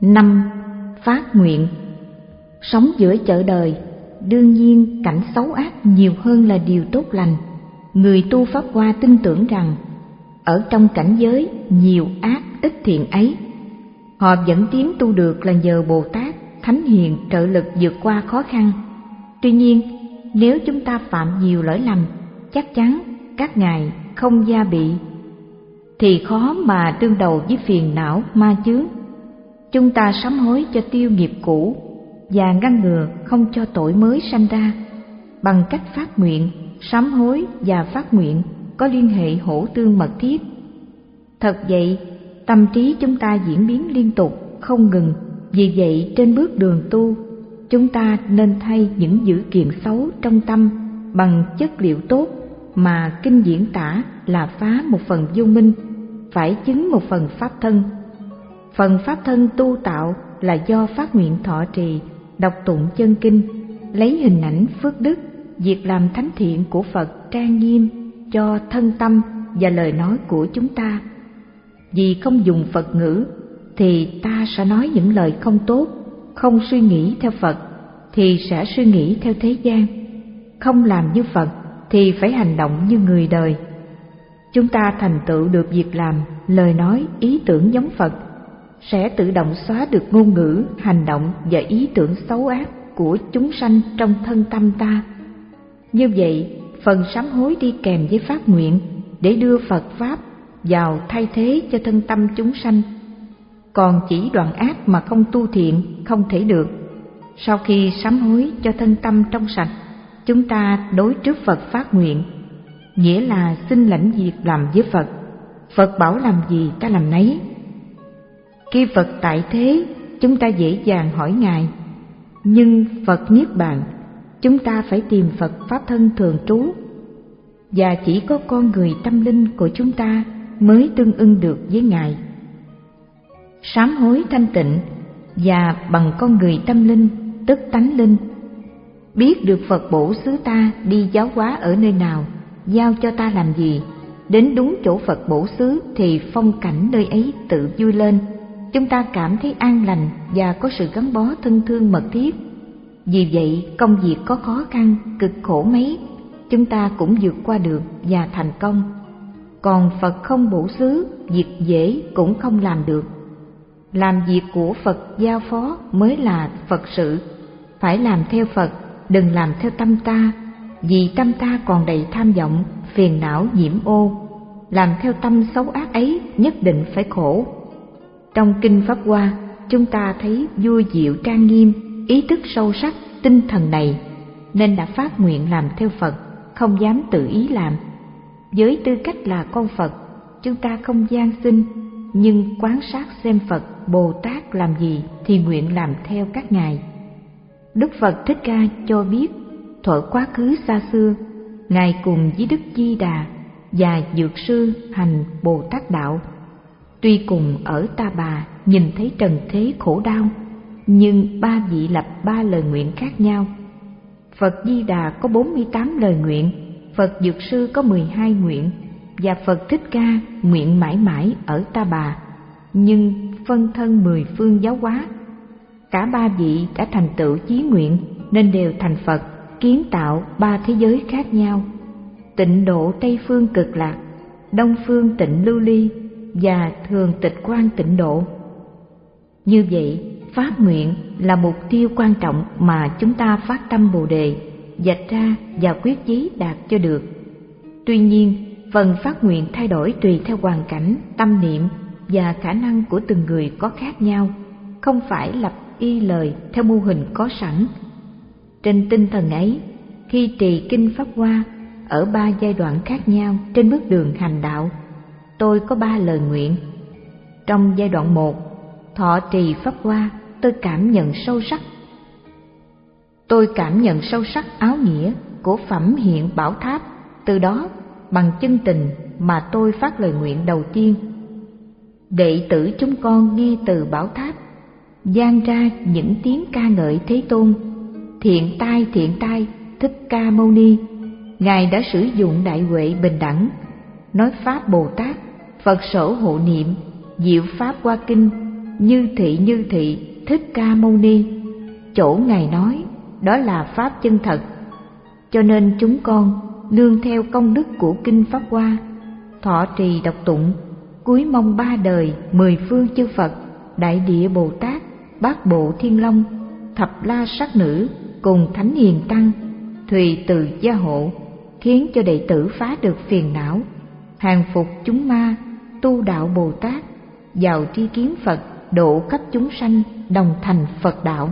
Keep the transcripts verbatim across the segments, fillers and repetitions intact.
Năm. Phát nguyện. Sống giữa chợ đời, đương nhiên cảnh xấu ác nhiều hơn là điều tốt lành. Người tu Pháp Hoa tin tưởng rằng ở trong cảnh giới nhiều ác ít thiện ấy, họ vẫn tiến tu được là nhờ Bồ Tát, Thánh Hiền trợ lực vượt qua khó khăn. Tuy nhiên, nếu chúng ta phạm nhiều lỗi lầm, chắc chắn các ngài không gia bị, thì khó mà đương đầu với phiền não ma chướng. Chúng ta sám hối cho tiêu nghiệp cũ và ngăn ngừa không cho tội mới sanh ra bằng cách phát nguyện. Sám hối và phát nguyện có liên hệ hỗ tương mật thiết. Thật vậy, tâm trí chúng ta diễn biến liên tục, không ngừng. Vì vậy, trên bước đường tu, chúng ta nên thay những dữ kiện xấu trong tâm bằng chất liệu tốt mà kinh diễn tả là phá một phần vô minh, phải chứng một phần pháp thân. Phần pháp thân tu tạo là do phát nguyện thọ trì, đọc tụng chân kinh, lấy hình ảnh phước đức, việc làm thánh thiện của Phật trang nghiêm cho thân tâm và lời nói của chúng ta. Vì không dùng Phật ngữ thì ta sẽ nói những lời không tốt, không suy nghĩ theo Phật thì sẽ suy nghĩ theo thế gian, không làm như Phật thì phải hành động như người đời. Chúng ta thành tựu được việc làm, lời nói, ý tưởng giống Phật, sẽ tự động xóa được ngôn ngữ, hành động và ý tưởng xấu ác của chúng sanh trong thân tâm ta. Như vậy, phần sám hối đi kèm với phát nguyện để đưa Phật Pháp vào thay thế cho thân tâm chúng sanh. Còn chỉ đoạn ác mà không tu thiện không thể được. Sau khi sám hối cho thân tâm trong sạch, chúng ta đối trước Phật phát nguyện, nghĩa là xin lãnh việc làm với Phật. Phật bảo làm gì ta làm nấy. Khi Phật tại thế, chúng ta dễ dàng hỏi Ngài, nhưng Phật niết bàn, chúng ta phải tìm Phật Pháp thân thường trú, và chỉ có con người tâm linh của chúng ta mới tương ưng được với Ngài. Sám hối thanh tịnh và bằng con người tâm linh, tức tánh linh, biết được Phật bổ xứ ta đi giáo hóa ở nơi nào, giao cho ta làm gì, đến đúng chỗ Phật bổ xứ thì phong cảnh nơi ấy tự vui lên. Chúng ta cảm thấy an lành và có sự gắn bó thân thương mật thiết. Vì vậy, công việc có khó khăn, cực khổ mấy, chúng ta cũng vượt qua được và thành công. Còn Phật không bổ xứ, việc dễ cũng không làm được. Làm việc của Phật giao phó mới là Phật sự. Phải làm theo Phật, đừng làm theo tâm ta, vì tâm ta còn đầy tham vọng, phiền não nhiễm ô. Làm theo tâm xấu ác ấy nhất định phải khổ. Trong Kinh Pháp Hoa, chúng ta thấy vui diệu trang nghiêm, ý thức sâu sắc, tinh thần này, nên đã phát nguyện làm theo Phật, không dám tự ý làm. Với tư cách là con Phật, chúng ta không gian xin, nhưng quan sát xem Phật, Bồ Tát làm gì thì nguyện làm theo các ngài. Đức Phật Thích Ca cho biết, thuở quá khứ xa xưa, Ngài cùng với Đức Di Đà và Dược Sư hành Bồ Tát Đạo. Tuy cùng ở Ta Bà nhìn thấy trần thế khổ đau, nhưng ba vị lập ba lời nguyện khác nhau. Phật Di Đà có bốn mươi tám lời nguyện, Phật Dược Sư có mười hai nguyện, và Phật Thích Ca nguyện mãi mãi ở Ta Bà, nhưng phân thân mười phương giáo hóa. Cả ba vị đã thành tựu chí nguyện nên đều thành Phật, kiến tạo ba thế giới khác nhau: Tịnh độ Tây phương Cực Lạc, Đông phương Tịnh Lưu Ly và Thường Tịch Quan Tịnh Độ. Như vậy, phát nguyện là mục tiêu quan trọng mà chúng ta phát tâm Bồ Đề, vạch ra và quyết chí đạt cho được. Tuy nhiên, phần phát nguyện thay đổi tùy theo hoàn cảnh, tâm niệm và khả năng của từng người có khác nhau, không phải lập y lời theo mô hình có sẵn. Trên tinh thần ấy, khi trì Kinh Pháp Hoa ở ba giai đoạn khác nhau trên bước đường hành đạo, tôi có ba lời nguyện. Trong giai đoạn một, thọ trì Pháp Hoa, tôi cảm nhận sâu sắc. Tôi cảm nhận sâu sắc áo nghĩa của phẩm hiện bảo tháp. Từ đó, bằng chân tình mà tôi phát lời nguyện đầu tiên: đệ tử chúng con nghe từ bảo tháp vang ra những tiếng ca ngợi Thế Tôn. Thiện tai, thiện tai, Thích Ca Mâu Ni, Ngài đã sử dụng đại huệ bình đẳng, nói pháp Bồ Tát, Phật sở hộ niệm, diệu pháp hoa kinh, Như thị như thị Thích Ca Mâu Ni. Chỗ Ngài nói đó là pháp chân thật, cho nên chúng con nương theo công đức của kinh Pháp Hoa, thọ trì đọc tụng, cúi mong ba đời mười phương chư Phật, Đại Địa Bồ Tát, Bát Bộ Thiên Long, Thập La Sát Nữ cùng Thánh Hiền Tăng thùy từ gia hộ, khiến cho đệ tử phá được phiền não, hàng phục chúng ma, tu đạo Bồ Tát, vào tri kiến Phật, độ khắp chúng sanh đồng thành Phật đạo.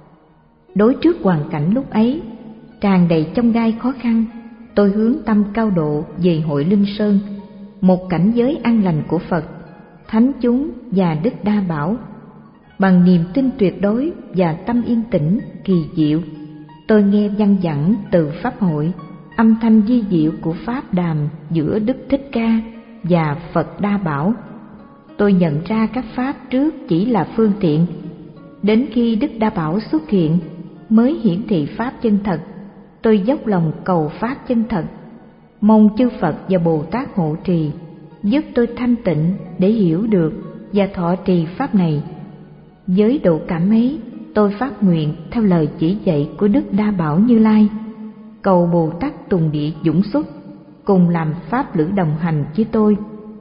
Đối trước hoàn cảnh lúc ấy tràn đầy chông gai khó khăn, tôi hướng tâm cao độ về Hội Linh Sơn, một cảnh giới an lành của Phật, thánh chúng và Đức Đa Bảo. Bằng niềm tin tuyệt đối và tâm yên tĩnh kỳ diệu, tôi nghe văng vẳng từ pháp hội âm thanh vi diệu của pháp đàm giữa Đức Thích Ca và Phật Đa Bảo. Tôi nhận ra các pháp trước chỉ là phương tiện, đến khi Đức Đa Bảo xuất hiện mới hiển thị pháp chân thật. Tôi dốc lòng cầu pháp chân thật, mong chư Phật và Bồ Tát hộ trì, giúp tôi thanh tịnh để hiểu được và thọ trì pháp này. Với độ cảm ấy, tôi phát nguyện theo lời chỉ dạy của Đức Đa Bảo Như Lai, cầu Bồ Tát Tùng Địa dũng xuất cùng làm pháp lữ đồng hành với tôi.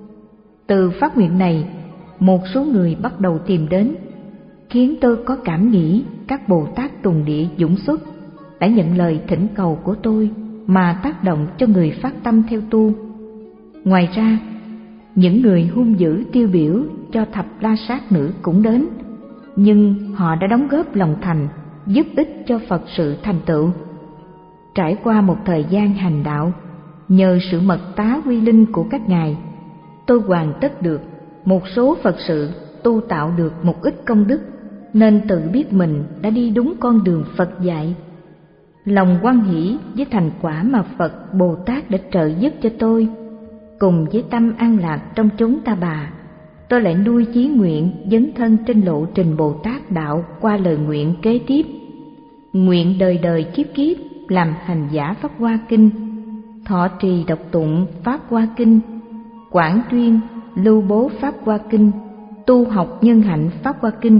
Từ phát nguyện này, một số người bắt đầu tìm đến, khiến tôi có cảm nghĩ các Bồ Tát Tùng Địa dũng xuất đã nhận lời thỉnh cầu của tôi mà tác động cho người phát tâm theo tu. Ngoài ra, những người hung dữ tiêu biểu cho Thập La Sát Nữ cũng đến, nhưng họ đã đóng góp lòng thành, giúp ích cho Phật sự thành tựu. Trải qua một thời gian hành đạo, nhờ sự mật tá quy linh của các ngài, tôi hoàn tất được một số Phật sự, tu tạo được một ít công đức, nên tự biết mình đã đi đúng con đường Phật dạy. Lòng hoan hỷ với thành quả mà Phật Bồ Tát đã trợ giúp cho tôi, cùng với tâm an lạc trong chốn Ta Bà, tôi lại nuôi chí nguyện dấn thân trên lộ trình Bồ Tát đạo qua lời nguyện kế tiếp: nguyện đời đời kiếp kiếp làm hành giả Pháp Hoa Kinh, thọ trì đọc tụng Pháp Hoa Kinh, quảng tuyên lưu bố Pháp Hoa Kinh, tu học nhân hạnh Pháp Hoa Kinh.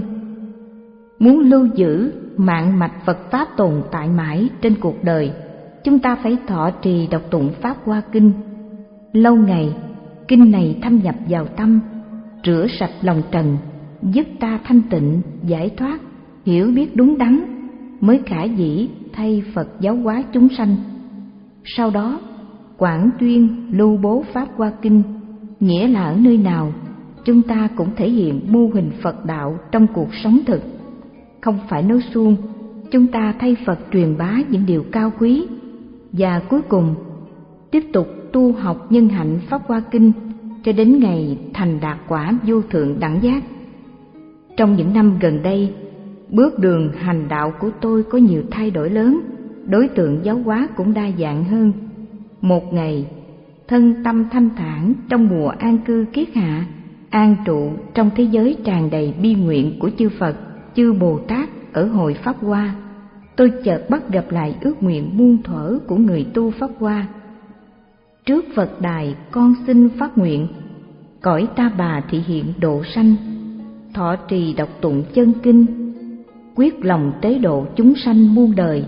Muốn lưu giữ mạng mạch Phật Pháp tồn tại mãi trên cuộc đời, chúng ta phải thọ trì đọc tụng Pháp Hoa Kinh. Lâu ngày, kinh này thâm nhập vào tâm, rửa sạch lòng trần, giúp ta thanh tịnh, giải thoát, hiểu biết đúng đắn, mới khả dĩ thay Phật giáo hóa chúng sanh. Sau đó, quảng tuyên lưu bố Pháp Hoa Kinh, nghĩa là ở nơi nào, chúng ta cũng thể hiện mô hình Phật đạo trong cuộc sống thực. Không phải nói suông, chúng ta thay Phật truyền bá những điều cao quý. Và cuối cùng, tiếp tục tu học nhân hạnh Pháp Hoa Kinh cho đến ngày thành đạt quả vô thượng đẳng giác. Trong những năm gần đây, bước đường hành đạo của tôi có nhiều thay đổi lớn, đối tượng giáo hóa cũng đa dạng hơn. Một ngày, thân tâm thanh thản trong mùa an cư kiết hạ, an trụ trong thế giới tràn đầy bi nguyện của chư Phật, chư Bồ Tát ở hội Pháp Hoa, tôi chợt bắt gặp lại ước nguyện muôn thuở của người tu Pháp Hoa. Trước Phật đài con xin phát nguyện, cõi Ta Bà thị hiện độ sanh, thọ trì đọc tụng chân kinh, quyết lòng tế độ chúng sanh muôn đời.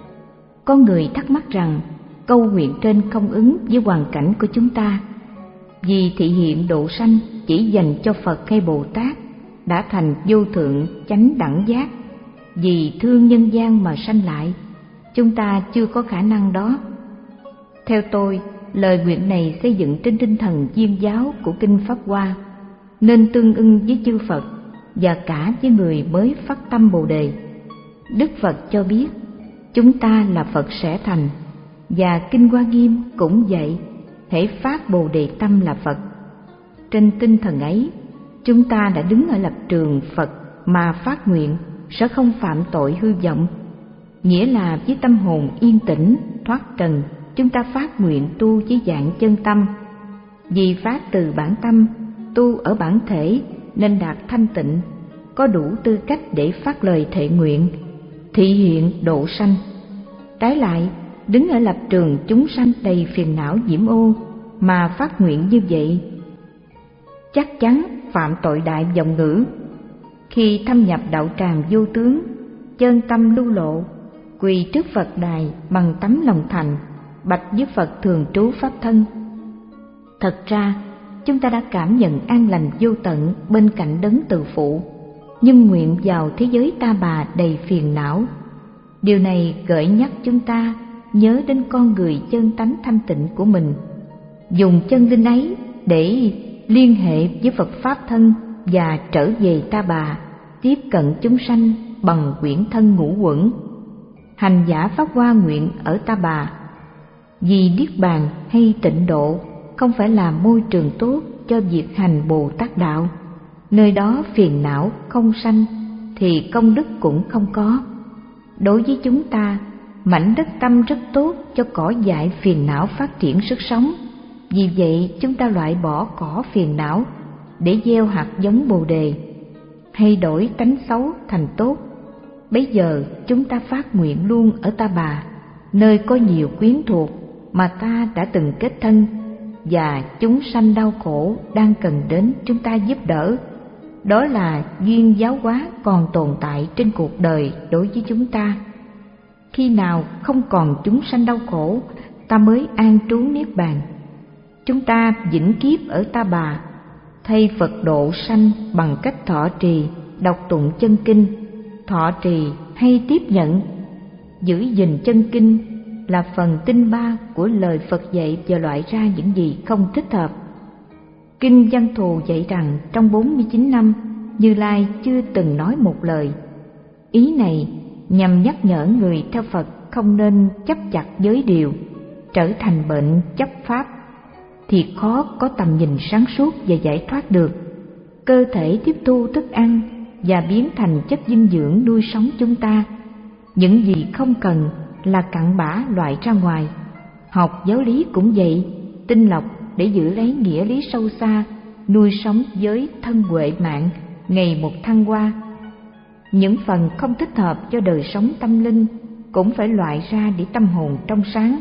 Có người thắc mắc rằng câu nguyện trên không ứng với hoàn cảnh của chúng ta, vì thị hiện độ sanh chỉ dành cho Phật hay Bồ Tát đã thành vô thượng chánh đẳng giác, vì thương nhân gian mà sanh lại, chúng ta chưa có khả năng đó. Theo tôi, lời nguyện này xây dựng trên tinh thần viên giáo của kinh Pháp Hoa, nên tương ưng với chư Phật và cả với người mới phát tâm Bồ Đề. Đức Phật cho biết chúng ta là Phật sẽ thành, và kinh Hoa Nghiêm cũng vậy, hễ phát Bồ Đề tâm là Phật. Trên tinh thần ấy, chúng ta đã đứng ở lập trường Phật mà phát nguyện sẽ không phạm tội hư vọng, nghĩa là với tâm hồn yên tĩnh, thoát trần, chúng ta phát nguyện tu với dạng chân tâm. Vì phát từ bản tâm, tu ở bản thể nên đạt thanh tịnh, có đủ tư cách để phát lời thệ nguyện, thị hiện độ sanh. Trái lại, đứng ở lập trường chúng sanh đầy phiền não nhiễm ô mà phát nguyện như vậy, chắc chắn phạm tội đại vọng ngữ. Khi thâm nhập đạo tràng vô tướng, chân tâm lưu lộ, quỳ trước Phật đài bằng tấm lòng thành, bạch với Phật thường trú pháp thân. Thật ra, chúng ta đã cảm nhận an lành vô tận bên cạnh đấng từ phụ, nhưng nguyện vào thế giới ta bà đầy phiền não. Điều này gợi nhắc chúng ta nhớ đến con người chân tánh thanh tịnh của mình, dùng chân linh ấy để liên hệ với Phật pháp thân và trở về ta bà, tiếp cận chúng sanh bằng quyển thân ngũ uẩn. Hành giả phát hoa nguyện ở ta bà, vì niết bàn hay tịnh độ không phải là môi trường tốt cho việc hành Bồ Tát đạo. Nơi đó phiền não không sanh thì công đức cũng không có. Đối với chúng ta, mảnh đất tâm rất tốt cho cỏ dại phiền não phát triển sức sống. Vì vậy chúng ta loại bỏ cỏ phiền não để gieo hạt giống Bồ đề, hay đổi tánh xấu thành tốt. Bấy giờ chúng ta phát nguyện luôn ở ta bà, nơi có nhiều quyến thuộc mà ta đã từng kết thân, và chúng sanh đau khổ đang cần đến chúng ta giúp đỡ. Đó là duyên giáo hóa còn tồn tại trên cuộc đời đối với chúng ta. Khi nào không còn chúng sanh đau khổ, ta mới an trú niết bàn. Chúng ta vĩnh kiếp ở ta bà, thay Phật độ sanh bằng cách thọ trì, đọc tụng chân kinh. Thọ trì hay tiếp nhận, giữ gìn chân kinh là phần tinh ba của lời Phật dạy và loại ra những gì không thích hợp. Kinh Văn Thù dạy rằng trong bốn mươi chín năm, Như Lai chưa từng nói một lời. Ý này nhằm nhắc nhở người theo Phật không nên chấp chặt giới điều, trở thành bệnh chấp pháp thì khó có tầm nhìn sáng suốt và giải thoát được. Cơ thể tiếp thu thức ăn và biến thành chất dinh dưỡng nuôi sống chúng ta. Những gì không cần là cặn bã loại ra ngoài. Học giáo lý cũng vậy, tinh lọc để giữ lấy nghĩa lý sâu xa, nuôi sống giới thân huệ mạng ngày một thăng hoa. Những phần không thích hợp cho đời sống tâm linh cũng phải loại ra để tâm hồn trong sáng.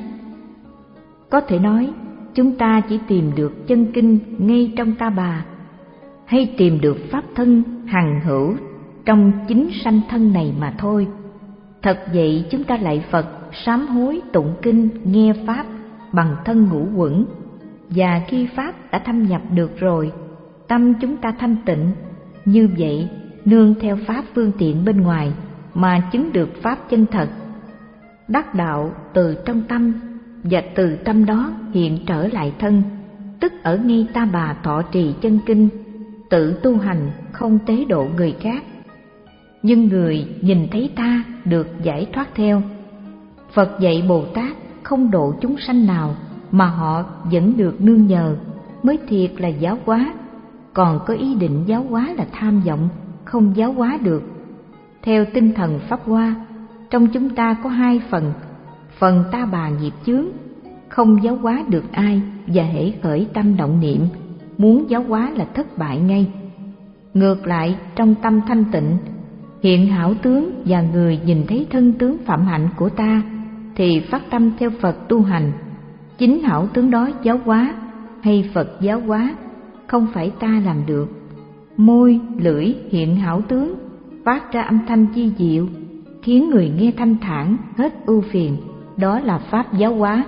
Có thể nói, chúng ta chỉ tìm được chân kinh ngay trong ta bà, hay tìm được pháp thân hằng hữu trong chính sanh thân này mà thôi. Thật vậy, chúng ta lạy Phật, sám hối, tụng kinh, nghe pháp bằng thân ngũ uẩn, và khi pháp đã thâm nhập được rồi, tâm chúng ta thanh tịnh. Như vậy, nương theo pháp phương tiện bên ngoài mà chứng được pháp chân thật. Đắc đạo từ trong tâm, và từ tâm đó hiện trở lại thân, tức ở ngay ta bà thọ trì chân kinh, tự tu hành không tế độ người khác, nhưng người nhìn thấy ta được giải thoát theo. Phật dạy Bồ Tát không độ chúng sanh nào mà họ vẫn được nương nhờ, mới thiệt là giáo hóa. Còn có ý định giáo hóa là tham vọng, không giáo hóa được. Theo tinh thần Pháp Hoa, trong chúng ta có hai phần. Phần ta bà nghiệp chướng, không giáo hóa được ai, và hễ khởi tâm động niệm, muốn giáo hóa là thất bại ngay. Ngược lại, trong tâm thanh tịnh, hiện hảo tướng và người nhìn thấy thân tướng phạm hạnh của ta, thì phát tâm theo Phật tu hành. Chính hảo tướng đó giáo hóa, hay Phật giáo hóa, không phải ta làm được. Môi, lưỡi hiện hảo tướng, phát ra âm thanh chi diệu, khiến người nghe thanh thản, hết ưu phiền, đó là pháp giáo hóa.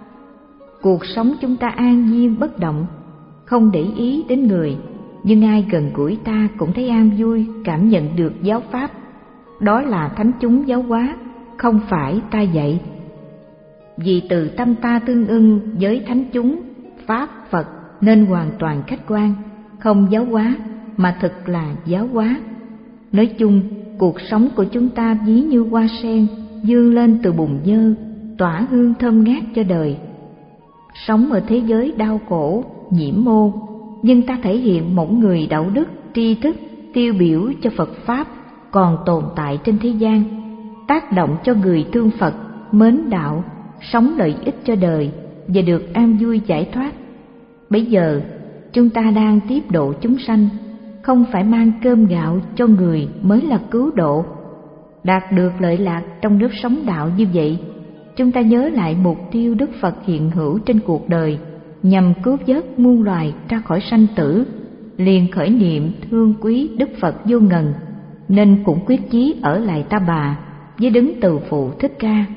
Cuộc sống chúng ta an nhiên bất động, không để ý đến người, nhưng ai gần gũi ta cũng thấy an vui, cảm nhận được giáo pháp. Đó là thánh chúng giáo hóa, không phải ta dạy. Vì từ tâm ta tương ưng với thánh chúng, pháp, Phật nên hoàn toàn khách quan, không giáo hóa mà thực là giáo hóa. Nói chung, cuộc sống của chúng ta ví như hoa sen vươn lên từ bùn nhơ, tỏa hương thơm ngát cho đời. Sống ở thế giới đau khổ, nhiễm mô, nhưng ta thể hiện một người đạo đức, tri thức, tiêu biểu cho Phật Pháp còn tồn tại trên thế gian, tác động cho người thương Phật, mến đạo, sống lợi ích cho đời và được an vui giải thoát. Bây giờ, chúng ta đang tiếp độ chúng sanh, không phải mang cơm gạo cho người mới là cứu độ. Đạt được lợi lạc trong nếp sống đạo như vậy, chúng ta nhớ lại mục tiêu Đức Phật hiện hữu trên cuộc đời nhằm cứu vớt muôn loài ra khỏi sanh tử, liền khởi niệm thương quý Đức Phật vô ngần nên cũng quyết chí ở lại Ta Bà với đấng Từ Phụ Thích Ca.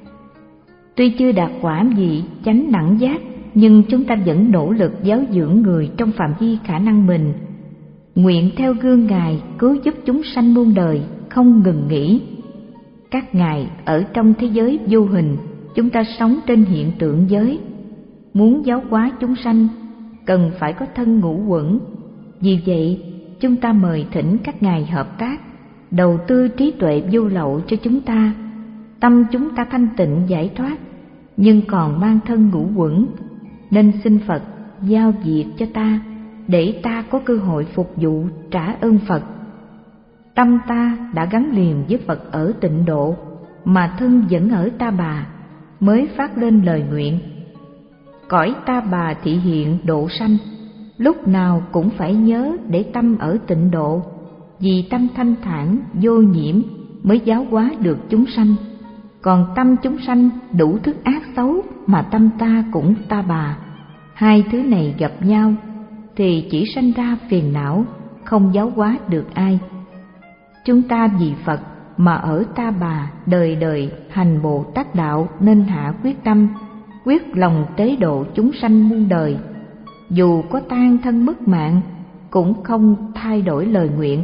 Tuy chưa đạt quả vị chánh đẳng giác, nhưng chúng ta vẫn nỗ lực giáo dưỡng người trong phạm vi khả năng mình, nguyện theo gương Ngài cứu giúp chúng sanh muôn đời không ngừng nghỉ. Các Ngài ở trong thế giới vô hình, chúng ta sống trên hiện tượng giới. Muốn giáo hóa chúng sanh, cần phải có thân ngũ uẩn. Vì vậy, chúng ta mời thỉnh các Ngài hợp tác, đầu tư trí tuệ vô lậu cho chúng ta. Tâm chúng ta thanh tịnh giải thoát, nhưng còn mang thân ngũ uẩn, nên xin Phật giao việc cho ta, để ta có cơ hội phục vụ trả ơn Phật. Tâm ta đã gắn liền với Phật ở Tịnh Độ, mà thân vẫn ở Ta Bà, mới phát lên lời nguyện: cõi Ta Bà thị hiện độ sanh, lúc nào cũng phải nhớ để tâm ở Tịnh Độ, vì tâm thanh thản vô nhiễm mới giáo hóa được chúng sanh. Còn tâm chúng sanh đủ thức ác xấu, mà tâm ta cũng Ta Bà, hai thứ này gặp nhau thì chỉ sanh ra phiền não, không giáo hóa được ai. Chúng ta vì Phật mà ở Ta Bà đời đời hành Bồ Tát đạo, nên hạ quyết tâm, quyết lòng tế độ chúng sanh muôn đời. Dù có tan thân mất mạng, cũng không thay đổi lời nguyện.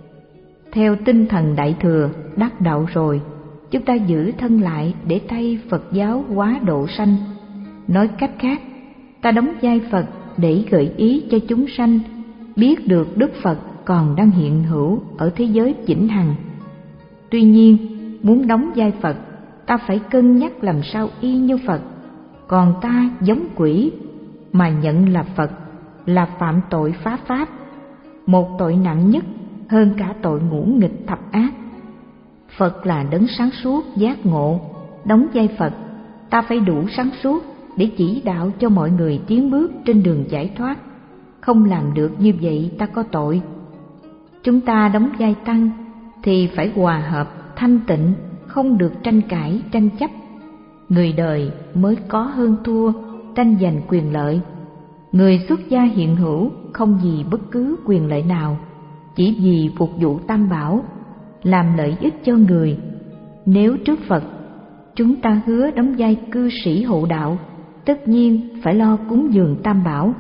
Theo tinh thần Đại Thừa đắc đạo rồi, chúng ta giữ thân lại để thay Phật giáo hóa độ sanh. Nói cách khác, ta đóng vai Phật để gợi ý cho chúng sanh biết được Đức Phật còn đang hiện hữu ở thế giới vĩnh hằng. Tuy nhiên, muốn đóng vai Phật, ta phải cân nhắc làm sao y như Phật. Còn ta giống quỷ, mà nhận là Phật là phạm tội phá pháp, một tội nặng nhất hơn cả tội ngũ nghịch thập ác. Phật là đấng sáng suốt giác ngộ, đóng vai Phật, ta phải đủ sáng suốt để chỉ đạo cho mọi người tiến bước trên đường giải thoát. Không làm được như vậy ta có tội. Chúng ta đóng vai tăng thì phải hòa hợp, thanh tịnh, không được tranh cãi, tranh chấp. Người đời mới có hơn thua, tranh giành quyền lợi. Người xuất gia hiện hữu không vì bất cứ quyền lợi nào, chỉ vì phục vụ Tam Bảo, làm lợi ích cho người. Nếu trước Phật chúng ta hứa đóng vai cư sĩ hộ đạo, tất nhiên phải lo cúng dường Tam Bảo.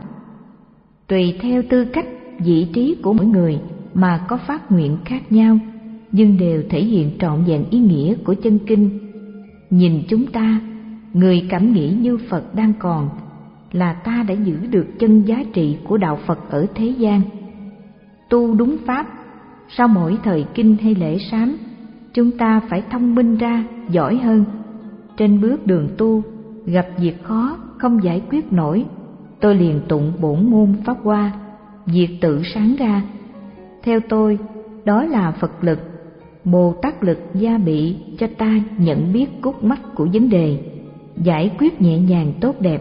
Tùy theo tư cách, vị trí của mỗi người mà có phát nguyện khác nhau, nhưng đều thể hiện trọn vẹn ý nghĩa của chân kinh. Nhìn chúng ta, người cảm nghĩ như Phật đang còn, là ta đã giữ được chân giá trị của đạo Phật ở thế gian. Tu đúng pháp, sau mỗi thời kinh hay lễ sám, chúng ta phải thông minh ra, giỏi hơn. Trên bước đường tu, gặp việc khó không giải quyết nổi, tôi liền tụng bổn môn Pháp Hoa, việc tự sáng ra. Theo tôi, đó là Phật lực, Bồ Tát lực gia bị cho ta nhận biết cốt mắt của vấn đề, giải quyết nhẹ nhàng tốt đẹp.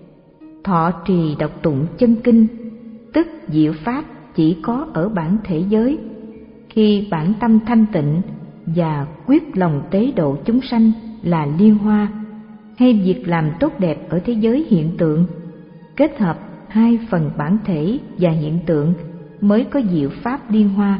Thọ trì đọc tụng chân kinh, tức diệu pháp chỉ có ở bản thể giới. Khi bản tâm thanh tịnh và quyết lòng tế độ chúng sanh là liên hoa, hay việc làm tốt đẹp ở thế giới hiện tượng, kết hợp hai phần bản thể và hiện tượng mới có diệu pháp liên hoa.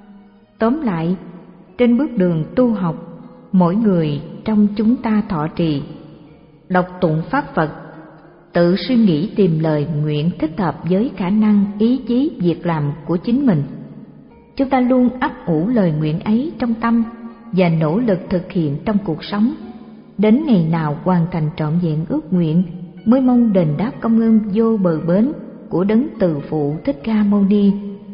Tóm lại, trên bước đường tu học, mỗi người trong chúng ta thọ trì, đọc tụng pháp Phật, tự suy nghĩ tìm lời nguyện thích hợp với khả năng, ý chí, việc làm của chính mình. Chúng ta luôn ấp ủ lời nguyện ấy trong tâm và nỗ lực thực hiện trong cuộc sống. Đến ngày nào hoàn thành trọn vẹn ước nguyện, mới mong đền đáp công ơn vô bờ bến của đấng Từ Phụ Thích Ca Mâu Ni.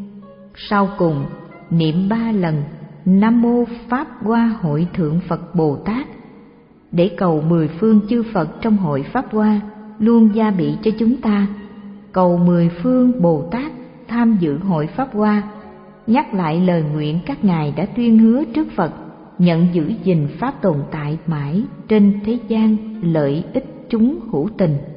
Sau cùng, niệm ba lần Nam Mô Pháp Hoa Hội Thượng Phật Bồ Tát, để cầu mười phương chư Phật trong hội Pháp Hoa luôn gia bị cho chúng ta. Cầu mười phương Bồ Tát tham dự hội Pháp Hoa, nhắc lại lời nguyện các ngài đã tuyên hứa trước Phật, nhận giữ gìn pháp tồn tại mãi trên thế gian, lợi ích chúng hữu tình.